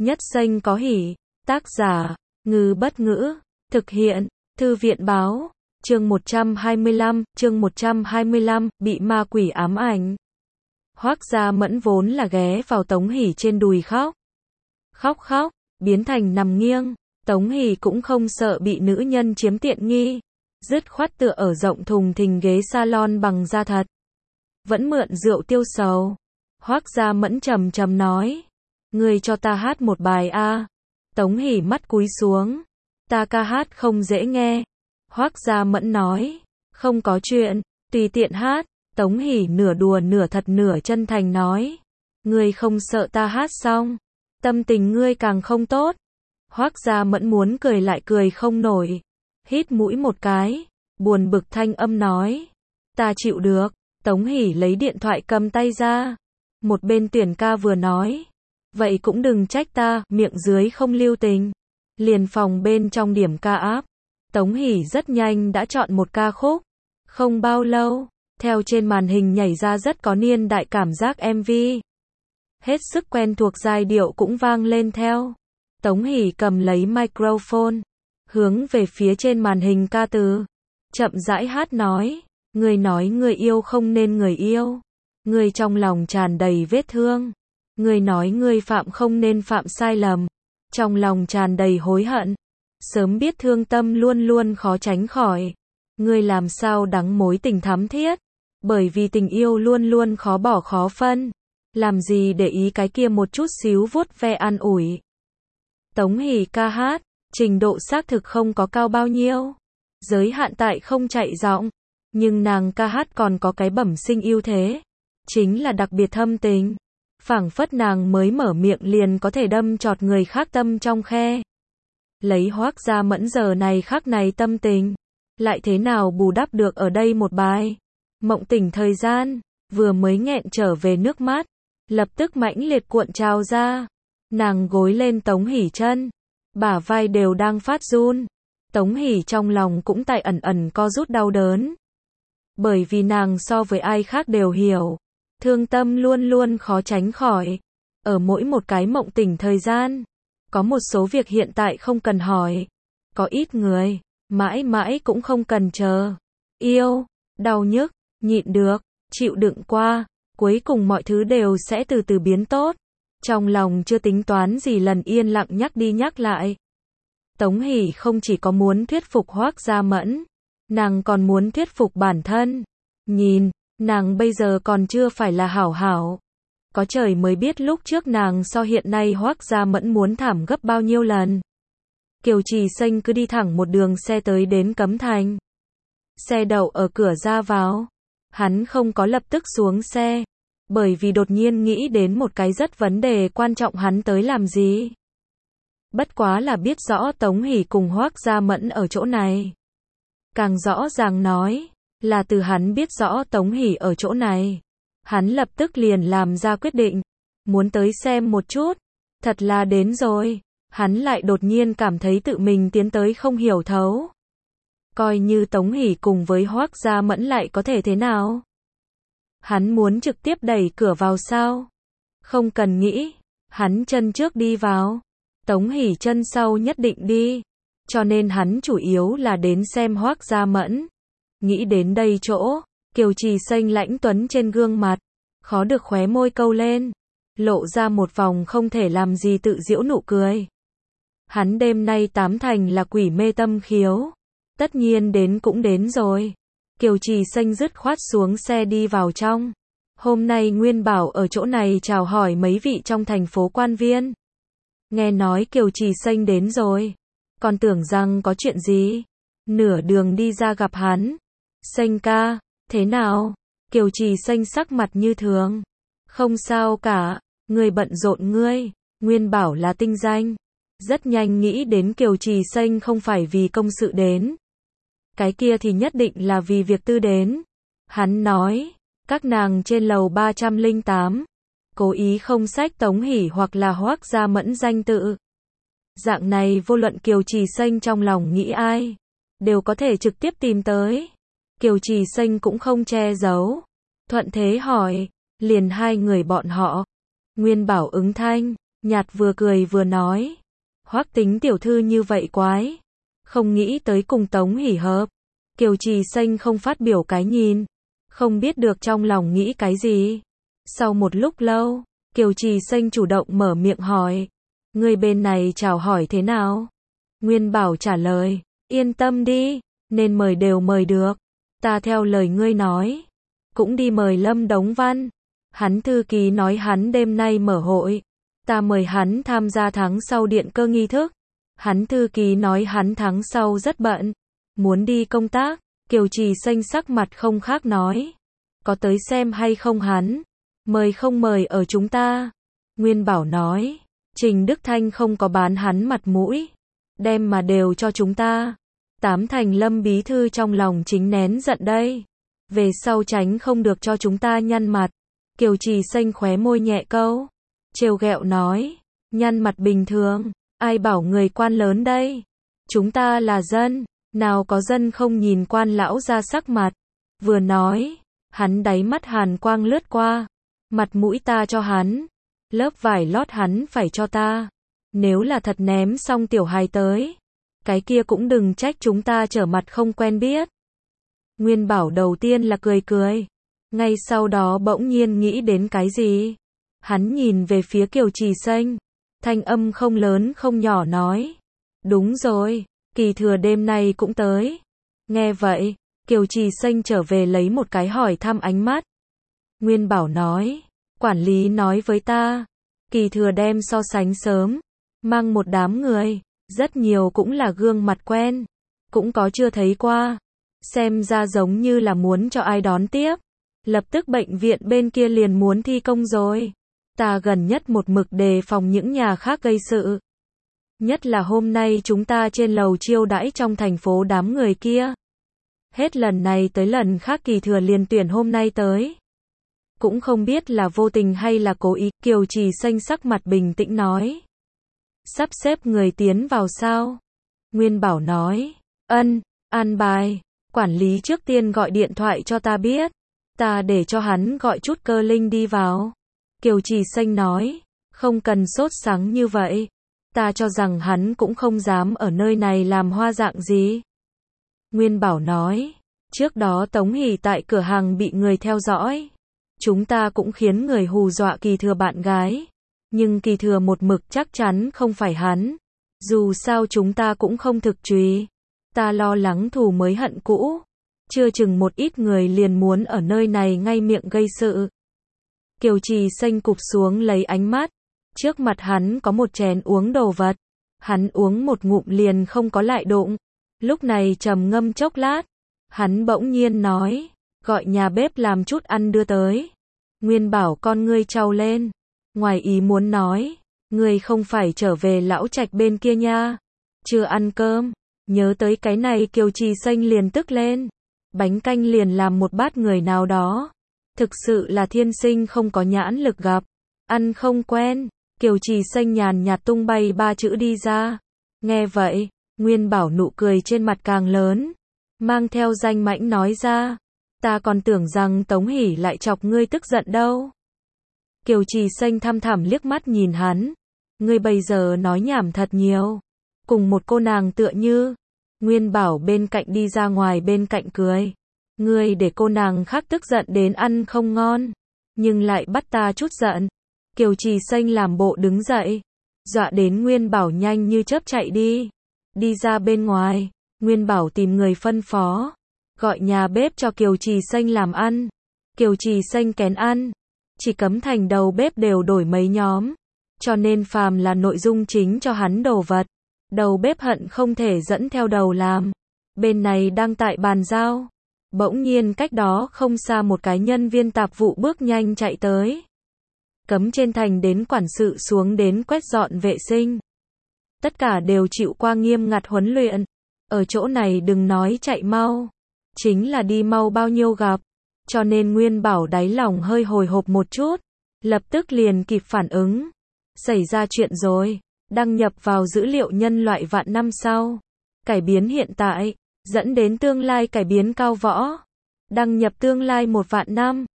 Nhất xanh có hỉ. Tác giả, Ngư Bất Ngữ. Thực hiện, Thư viện Báo. Chương 125, bị ma quỷ ám ảnh. Hoác Gia Mẫn vốn là ghé vào Tống Hỷ trên đùi khóc. Khóc, biến thành nằm nghiêng. Tống Hỷ cũng không sợ bị nữ nhân chiếm tiện nghi. Dứt khoát tựa ở rộng thùng thình ghế salon bằng da thật. Vẫn mượn rượu tiêu sầu. Hoác Gia Mẫn trầm trầm nói. Ngươi cho ta hát một bài a. Tống Hỷ mắt cúi xuống. Ta ca hát không dễ nghe. Hoác Gia Mẫn nói. Không có chuyện, tùy tiện hát. Tống Hỷ nửa đùa nửa thật nửa chân thành nói. Ngươi không sợ ta hát xong. Tâm tình ngươi càng không tốt. Hoác Gia Mẫn muốn cười lại cười không nổi. Hít mũi một cái. Buồn bực thanh âm nói. Ta chịu được. Tống Hỷ lấy điện thoại cầm tay ra. Một bên tuyển ca vừa nói. Vậy cũng đừng trách ta, miệng dưới không lưu tình. Liền phòng bên trong điểm ca áp. Tống Hỷ rất nhanh đã chọn một ca khúc. Không bao lâu, theo trên màn hình nhảy ra rất có niên đại cảm giác MV. Hết sức quen thuộc giai điệu cũng vang lên theo. Tống Hỷ cầm lấy microphone, hướng về phía trên màn hình ca từ. Chậm rãi hát nói. Người người yêu không nên người yêu. Người trong lòng tràn đầy vết thương. Người nói người phạm không nên phạm sai lầm. Trong lòng tràn đầy hối hận. Sớm biết thương tâm luôn luôn khó tránh khỏi. Người làm sao đắng mối tình thắm thiết. Bởi vì tình yêu luôn luôn khó bỏ khó phân. Làm gì để ý cái kia một chút xíu vuốt ve an ủi. Tống Hỷ ca hát, trình độ xác thực không có cao bao nhiêu. Giới hạn tại không chạy giọng. Nhưng nàng ca hát còn có cái bẩm sinh ưu thế. Chính là đặc biệt thâm tình. Phảng phất nàng mới mở miệng liền có thể đâm chọt người khác tâm trong khe. Lấy Hoác Gia Mẫn giờ này khắc này tâm tình. Lại thế nào bù đắp được ở đây một bài. Mộng tỉnh thời gian. Vừa mới nghẹn trở về nước mắt. Lập tức mãnh liệt cuộn trào ra. Nàng gối lên Tống Hỷ chân. Bả vai đều đang phát run. Tống Hỷ trong lòng cũng tại ẩn ẩn co rút đau đớn. Bởi vì nàng so với ai khác đều hiểu. Thương tâm luôn luôn khó tránh khỏi. Ở mỗi một cái mộng tỉnh thời gian. Có một số việc hiện tại không cần hỏi. Có ít người, mãi mãi cũng không cần chờ. Yêu, đau nhức, nhịn được, chịu đựng qua. Cuối cùng mọi thứ đều sẽ từ từ biến tốt. Trong lòng chưa tính toán gì lần yên lặng nhắc đi nhắc lại. Tống Hỷ không chỉ có muốn thuyết phục Hoác Gia Mẫn. Nàng còn muốn thuyết phục bản thân. Nhìn, nàng bây giờ còn chưa phải là hảo hảo. Có trời mới biết lúc trước nàng so hiện nay Hoác Gia Mẫn muốn thảm gấp bao nhiêu lần. Kiều Trì Xanh cứ đi thẳng một đường xe tới đến Cấm Thành. Xe đậu ở cửa ra vào. Hắn không có lập tức xuống xe. Bởi vì đột nhiên nghĩ đến một cái rất vấn đề quan trọng hắn tới làm gì. Bất quá là biết rõ Tống Hỷ cùng Hoác Gia Mẫn ở chỗ này. Càng rõ ràng nói, là từ hắn biết rõ Tống Hỷ ở chỗ này. Hắn lập tức liền làm ra quyết định. Muốn tới xem một chút. Thật là đến rồi. Hắn lại đột nhiên cảm thấy tự mình tiến tới không hiểu thấu. Coi như Tống Hỷ cùng với Hoác Gia Mẫn lại có thể thế nào? Hắn muốn trực tiếp đẩy cửa vào sao? Không cần nghĩ. Hắn chân trước đi vào. Tống Hỷ chân sau nhất định đi. Cho nên hắn chủ yếu là đến xem Hoác Gia Mẫn. Nghĩ đến đây chỗ, Kiều Trì Xanh lãnh tuấn trên gương mặt. Khó được khóe môi câu lên. Lộ ra một vòng không thể làm gì tự giễu nụ cười. Hắn đêm nay tám thành là quỷ mê tâm khiếu. Tất nhiên đến cũng đến rồi. Kiều Trì Xanh dứt khoát xuống xe đi vào trong. Hôm nay Nguyên Bảo ở chỗ này chào hỏi mấy vị trong thành phố quan viên. Nghe nói Kiều Trì Xanh đến rồi. Còn tưởng rằng có chuyện gì. Nửa đường đi ra gặp hắn. Xanh ca, thế nào? Kiều Trì Xanh sắc mặt như thường. Không sao cả, người bận rộn ngươi. Nguyên Bảo là tinh danh. Rất nhanh nghĩ đến Kiều Trì Xanh không phải vì công sự đến. Cái kia thì nhất định là vì việc tư đến. Hắn nói, các nàng trên lầu 308. Cố ý không xách Tống Hỷ hoặc là Hoác Gia Mẫn danh tự. Dạng này vô luận Kiều Trì Xanh trong lòng nghĩ ai. Đều có thể trực tiếp tìm tới. Kiều Trì Xanh cũng không che giấu. Thuận thế hỏi, liền hai người bọn họ. Nguyên Bảo ứng thanh, Nhạt vừa cười vừa nói. Hoắc Tính tiểu thư như vậy quái. Không nghĩ tới cùng Tống Hỷ hợp. Kiều Trì Xanh không phát biểu cái nhìn. Không biết được trong lòng nghĩ cái gì. Sau một lúc lâu, Kiều Trì Xanh chủ động mở miệng hỏi. Người bên này chào hỏi thế nào? Nguyên Bảo trả lời. Yên tâm đi, nên mời đều mời được. Ta theo lời ngươi nói. Cũng đi mời Lâm Đống Văn. Hắn thư ký nói hắn đêm nay mở hội. Ta mời hắn tham gia tháng sau điện cơ nghi thức. Hắn thư ký nói hắn tháng sau rất bận. Muốn đi công tác. Kiều Trì Xanh sắc mặt không khác nói. Có tới xem hay không hắn? Mời không mời ở chúng ta. Nguyên Bảo nói. Trình Đức Thanh không có bán hắn mặt mũi. Đem mà đều cho chúng ta. Tám thành Lâm bí thư trong lòng chính nén giận đây. Về sau tránh không được cho chúng ta nhăn mặt. Kiều Trì Xanh khóe môi nhẹ câu. Trêu ghẹo nói. Nhăn mặt bình thường. Ai bảo người quan lớn đây? Chúng ta là dân. Nào có dân không nhìn quan lão ra sắc mặt. Vừa nói. Hắn đáy mắt hàn quang lướt qua. Mặt mũi ta cho hắn. Lớp vải lót hắn phải cho ta. Nếu là thật ném xong tiểu hài tới. Cái kia cũng đừng trách chúng ta trở mặt không quen biết. Nguyên Bảo đầu tiên là cười cười. Ngay sau đó bỗng nhiên nghĩ đến cái gì. Hắn nhìn về phía Kiều Trì Xanh. Thanh âm không lớn không nhỏ nói. Đúng rồi, Kỳ Thừa đêm nay cũng tới. Nghe vậy, Kiều Trì Xanh trở về lấy một cái hỏi thăm ánh mắt. Nguyên Bảo nói. Quản lý nói với ta. Kỳ Thừa đem so sánh sớm. Mang một đám người. Rất nhiều cũng là gương mặt quen. Cũng có chưa thấy qua. Xem ra giống như là muốn cho ai đón tiếp. Lập tức bệnh viện bên kia liền muốn thi công rồi. Ta gần nhất một mực đề phòng những nhà khác gây sự. Nhất là hôm nay chúng ta trên lầu chiêu đãi trong thành phố đám người kia. Hết lần này tới lần khác Kỳ Thừa liền tuyển hôm nay tới. Cũng không biết là vô tình hay là cố ý. Kiều Trì Xanh sắc mặt bình tĩnh nói. Sắp xếp người tiến vào sao? Nguyên Bảo nói. An bài. Quản lý trước tiên gọi điện thoại cho ta biết. Ta để cho hắn gọi chút Cơ Linh đi vào. Kiều Trì Xanh nói. Không cần sốt sắng như vậy. Ta cho rằng hắn cũng không dám ở nơi này làm hoa dạng gì. Nguyên Bảo nói. Trước đó Tống Hỷ tại cửa hàng bị người theo dõi. Chúng ta cũng khiến người hù dọa Kỳ Thừa bạn gái. Nhưng Kỳ Thừa một mực chắc chắn không phải hắn. Dù sao chúng ta cũng không thực truy. Ta lo lắng thù mới hận cũ. Chưa chừng một ít người liền muốn ở nơi này ngay miệng gây sự. Kiều Trì Xanh cụp xuống lấy ánh mắt. Trước mặt hắn có một chén uống đồ vật. Hắn uống một ngụm liền không có lại đụng. Lúc này trầm ngâm chốc lát. Hắn bỗng nhiên nói. Gọi nhà bếp làm chút ăn đưa tới. Nguyên Bảo con ngươi trao lên. Ngoài ý muốn nói. Ngươi không phải trở về lão trạch bên kia nha. Chưa ăn cơm. Nhớ tới cái này Kiều Trì Xanh liền tức lên. Bánh canh liền làm một bát người nào đó. Thực sự là thiên sinh không có nhãn lực gặp. Ăn không quen. Kiều Trì Xanh nhàn nhạt tung bay 3 chữ đi ra. Nghe vậy, Nguyên Bảo nụ cười trên mặt càng lớn. Mang theo danh mãnh nói ra. Ta còn tưởng rằng Tống Hỷ lại chọc ngươi tức giận đâu. Kiều Trì Xanh thăm thẳm liếc mắt nhìn hắn. Ngươi bây giờ nói nhảm thật nhiều. Cùng một cô nàng tựa như. Nguyên Bảo bên cạnh đi ra ngoài bên cạnh cười. Ngươi để cô nàng khác tức giận đến ăn không ngon. Nhưng lại bắt ta chút giận. Kiều Trì Xanh làm bộ đứng dậy. Dọa đến Nguyên Bảo nhanh như chớp chạy đi. Đi ra bên ngoài. Nguyên Bảo tìm người phân phó. Gọi nhà bếp cho Kiều Trì Xanh làm ăn. Kiều Trì Xanh kén ăn. Chỉ Cấm Thành đầu bếp đều đổi mấy nhóm. Cho nên phàm là nội dung chính cho hắn đồ vật. Đầu bếp hận không thể dẫn theo đầu làm. Bên này đang tại bàn giao. Bỗng nhiên cách đó không xa một cái nhân viên tạp vụ bước nhanh chạy tới. Cấm trên thành đến quản sự xuống đến quét dọn vệ sinh. Tất cả đều chịu qua nghiêm ngặt huấn luyện. Ở chỗ này đừng nói chạy mau. Chính là đi mau bao nhiêu gặp. Cho nên Nguyên Bảo đáy lòng hơi hồi hộp một chút. Lập tức liền kịp phản ứng. Xảy ra chuyện rồi. Đăng nhập vào dữ liệu nhân loại vạn năm sau. Cải biến hiện tại. Dẫn đến tương lai cải biến cao võ. Đăng nhập tương lai 1 vạn năm.